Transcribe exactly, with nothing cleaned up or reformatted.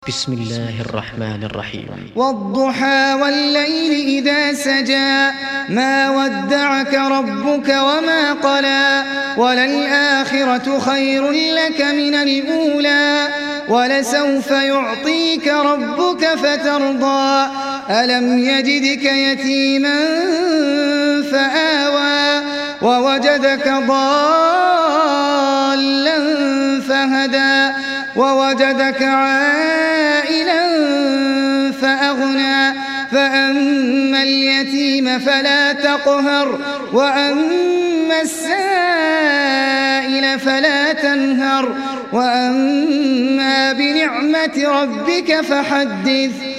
بسم الله الرحمن الرحيم. والضحى والليل إذا سجى ما ودعك ربك وما قلى وللآخرة خير لك من الأولى ولسوف يعطيك ربك فترضى ألم يجدك يتيما فآوى ووجدك ضالا فهدى ووجدك عائلا فأغنى فأما اليتيم فلا تقهر وأما السائل فلا تنهر وأما بنعمة ربك فحدث.